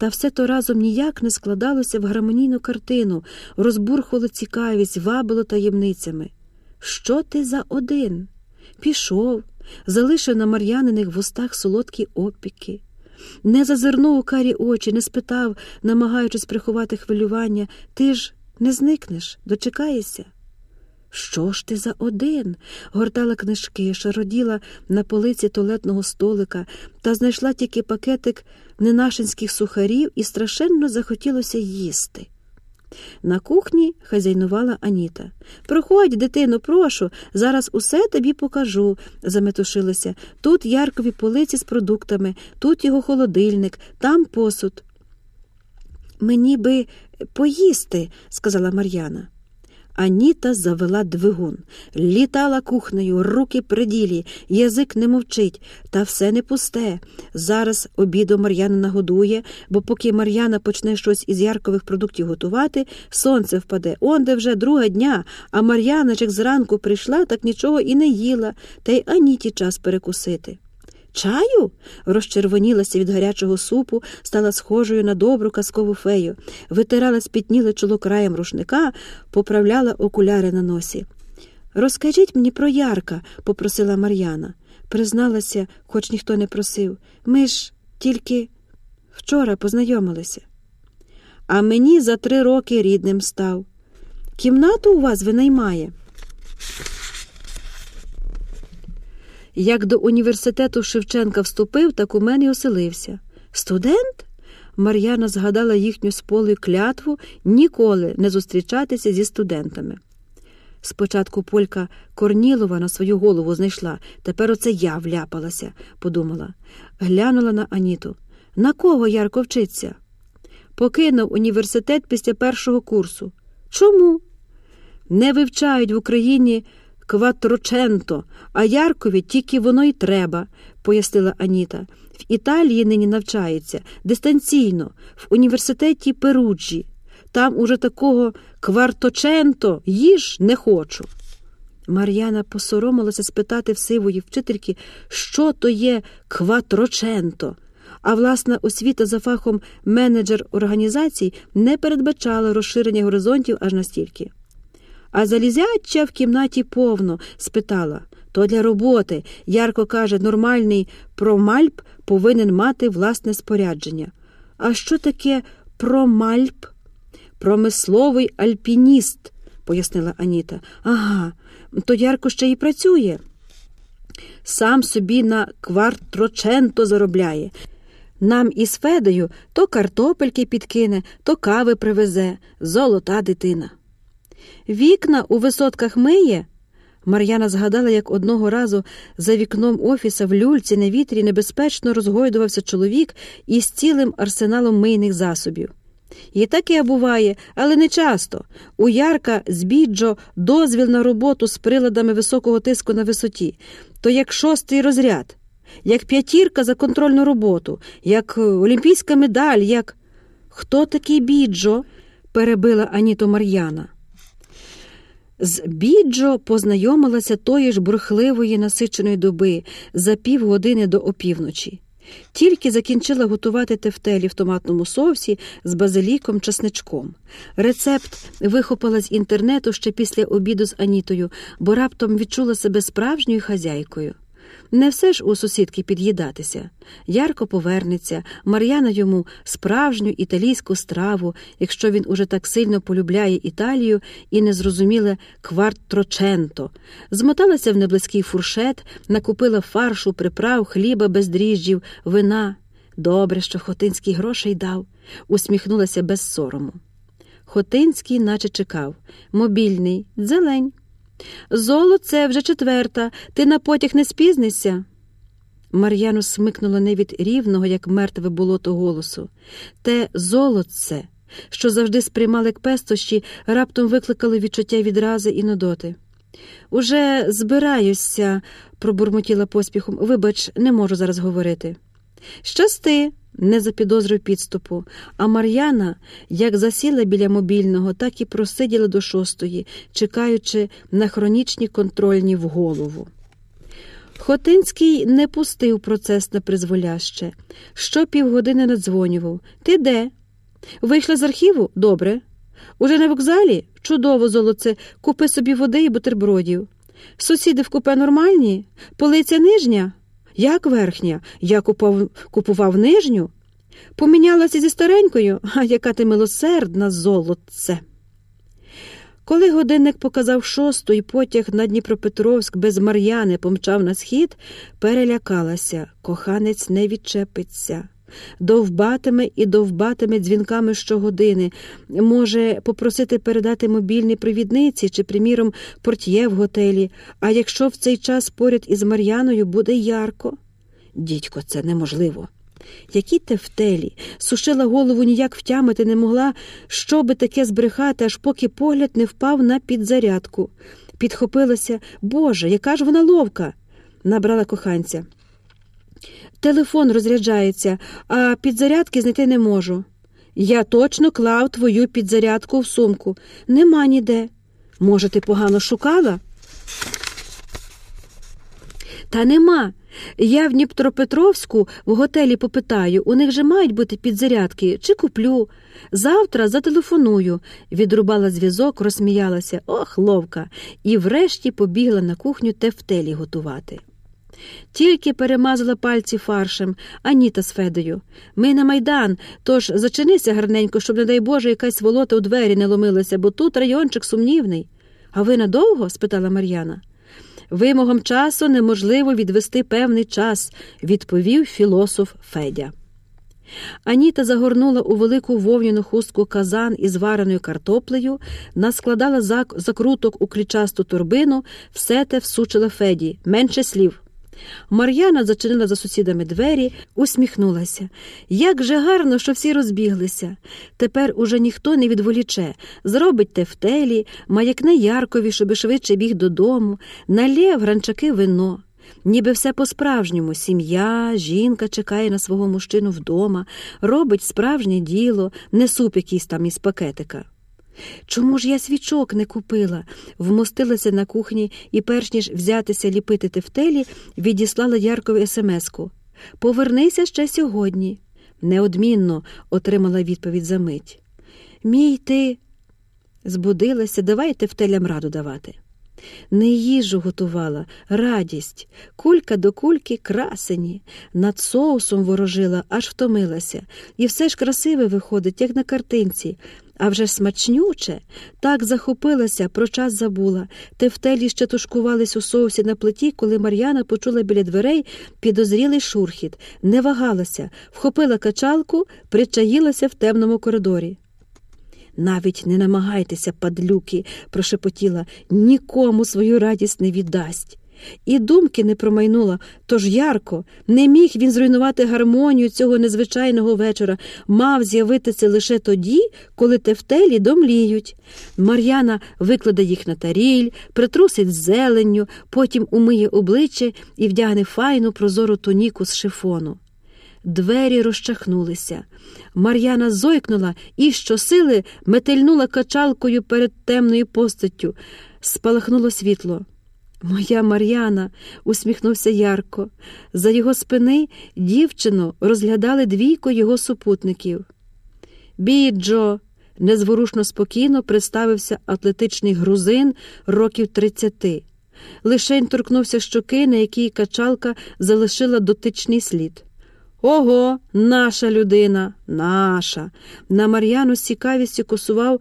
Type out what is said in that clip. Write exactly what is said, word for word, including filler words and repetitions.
Та все то разом ніяк не складалося в гармонійну картину, розбурхувало цікавість, вабило таємницями. Що ти за один? Пішов, залишив на Мар'яниних вустах солодкі опіки. Не зазирнув у карі очі, не спитав, намагаючись приховати хвилювання: ти ж не зникнеш, дочекаєшся? Що ж ти за один? Гортала книжки, шароділа на полиці туалетного столика та знайшла тільки пакетик ненашинських сухарів і страшенно захотілося їсти. На кухні хазяйнувала Аніта. «Проходь, дитино, прошу, зараз усе тобі покажу», – заметушилася. «Тут Яркові полиці з продуктами, тут його холодильник, там посуд». «Мені би поїсти», – сказала Мар'яна. Аніта завела двигун. Літала кухнею, руки при ділі, язик не мовчить. Та все не пусте. Зараз обіду Мар'яна нагодує, бо поки Мар'яна почне щось із Яркових продуктів готувати, сонце впаде. Онде вже друга дня, а Мар'яна, як зранку прийшла, так нічого і не їла, та й Аніті час перекусити. «Чаю?» – розчервонілася від гарячого супу, стала схожою на добру казкову фею, витирала спітніле чоло краєм рушника, поправляла окуляри на носі. «Розкажіть мені про Ярка», – попросила Мар'яна. Призналася, хоч ніхто не просив. «Ми ж тільки вчора познайомилися». «А мені за три роки рідним став. Кімнату у вас винаймає?» Як до університету Шевченка вступив, так у мене й оселився. «Студент?» Мар'яна згадала їхню з Полею клятву ніколи не зустрічатися зі студентами. Спочатку Полька Корнілова на свою голову знайшла, тепер оце я вляпалася, подумала. Глянула на Аніту. «На кого Ярко вчиться?» «Покинув університет після першого курсу». «Чому?» «Не вивчають в Україні кватроченто, а Яркові тільки воно й треба», – пояснила Аніта. «В Італії нині навчається, дистанційно, в університеті Перуджі. Там уже такого кварточенто їж не хочу». Мар'яна посоромилася спитати в сивої вчительки, що то є кватроченто, а власна освіта за фахом менеджер організацій не передбачала розширення горизонтів аж настільки. «А залізяча в кімнаті повно?» – спитала. «То для роботи. Ярко каже, нормальний промальп повинен мати власне спорядження». «А що таке промальп?» «Промисловий альпініст», – пояснила Аніта. «Ага, то Ярко ще й працює. Сам собі на квартроченто заробляє. Нам із Федою то картопельки підкине, то кави привезе. Золота дитина». «Вікна у висотках миє?» Мар'яна згадала, як одного разу за вікном офіса в люльці на вітрі небезпечно розгойдувався чоловік із цілим арсеналом мийних засобів. «І таке буває, але не часто. У Ярка з Біджо дозвіл на роботу з приладами високого тиску на висоті. То як шостий розряд, як п'ятірка за контрольну роботу, як олімпійська медаль, як...» «Хто такий Біджо?» – перебила Аніту Мар'яна. З Біджо познайомилася тої ж бурхливої насиченої доби за півгодини до опівночі. Тільки закінчила готувати тефтелі в томатному соусі з базиліком, чесничком. Рецепт вихопила з інтернету ще після обіду з Анітою, бо раптом відчула себе справжньою хазяйкою. Не все ж у сусідки під'їдатися. Ярко повернеться, Мар'яна йому справжню італійську страву, якщо він уже так сильно полюбляє Італію і незрозуміле квартроченто. Змоталася в неблизький фуршет, накупила фаршу, приправ, хліба без дріжджів, вина. Добре, що Хотинський грошей дав. Усміхнулася без сорому. Хотинський наче чекав. Мобільний, дзелень. «Золоце, вже четверта. Ти на потяг не спізнишся?» Мар'яну смикнуло не від рівного, як мертве болото, голосу. Те «золотце», що завжди сприймали як пестощі, раптом викликало відчуття відрази і нудоти. «Уже збираюся», – пробурмотіла поспіхом. «Вибач, не можу зараз говорити». «Щасти», – не запідозрив підступу, а Мар'яна, як засіла біля мобільного, так і просиділа до шостої, чекаючи на хронічні контрольні в голову. Хотинський не пустив процес на призволяще. Що півгодини надзвонював. «Ти де? Вийшла з архіву? Добре. Уже на вокзалі? Чудово, золоце. Купи собі води і бутербродів. Сусіди в купе нормальні? Полиця нижня? Як верхня? Я купав, купував нижню? Помінялася зі старенькою? А яка ти милосердна, золотце!» Коли годинник показав шосту і потяг на Дніпропетровськ без Мар'яни помчав на схід, перелякалася. Коханець не відчепиться. Довбатиме і довбатиме дзвінками щогодини. Може, попросити передати мобільний провідниці чи, приміром, портьє в готелі. А якщо в цей час поряд із Мар'яною буде Ярко? Дідько, це неможливо. Які тефтелі! Сушила голову, ніяк втямити не могла, що би таке збрехати, аж поки погляд не впав на підзарядку. Підхопилася. Боже, яка ж вона ловка! Набрала коханця. Телефон розряджається, а підзарядки знайти не можу. Я точно клав твою підзарядку в сумку. Нема ніде. Може, ти погано шукала? Та нема. Я в Дніпропетровську в готелі попитаю, у них же мають бути підзарядки, чи куплю. Завтра зателефоную. Відрубала зв'язок, розсміялася. Ох, ловка. І врешті побігла на кухню тефтелі готувати. Тільки перемазала пальці фаршем. Аніта з Федою. Ми на Майдан, тож зачинися гарненько, щоб, не дай Боже, якась сволота у двері не ломилася, бо тут райончик сумнівний. А ви надовго? – спитала Мар'яна. Вимогам часу неможливо відвести певний час, відповів філософ Федя. Аніта загорнула у велику вовняну хустку казан із вареною картоплею, наскладала зак... закруток у кричасту торбину, все те всучила Феді. Менше слів. Мар'яна зачинила за сусідами двері, усміхнулася. Як же гарно, що всі розбіглися. Тепер уже ніхто не відволіче. Зробить тефтелі, маякне Яркові, щоби швидше біг додому, налє в гранчаки вино. Ніби все по-справжньому. Сім'я, жінка чекає на свого мужчину вдома, робить справжнє діло, не суп якийсь там із пакетика. Чому ж я свічок не купила? Вмостилася на кухні і, перш ніж взятися ліпити тефтелі, відіслала Яркові есемеску. «Повернися ще сьогодні». «Неодмінно», – отримала відповідь за мить. «Мій ти...» Збудилася, давай тефтелям раду давати. Не їжу готувала, радість. Кулька до кульки красені. Над соусом ворожила, аж втомилася. І все ж красиве виходить, як на картинці. А вже ж смачнюче. Так захопилася, про час забула. Тефтелі ще тушкувались у соусі на плиті, коли Мар'яна почула біля дверей підозрілий шурхіт. Не вагалася, вхопила качалку, причаїлася в темному коридорі. «Навіть не намагайтеся, падлюки», – прошепотіла, – «нікому свою радість не віддасть». І думки не промайнула, тож Ярко, не міг він зруйнувати гармонію цього незвичайного вечора, мав з'явитися лише тоді, коли тефтелі домліють. Мар'яна викладе їх на таріль, притрусить зеленню, потім умиє обличчя і вдягне файну прозору туніку з шифону. Двері розчахнулися. Мар'яна зойкнула і щосили метельнула качалкою перед темною постаттю. Спалахнуло світло. «Моя Мар'яна!» – усміхнувся Ярко. За його спини дівчину розглядали двійко його супутників. «Біджо!» – незворушно спокійно представився атлетичний грузин років тридцяти. Лишень торкнувся щоки, на якій качалка залишила дотичний слід. «Ого, наша людина, наша!» На Мар'яну з цікавістю косував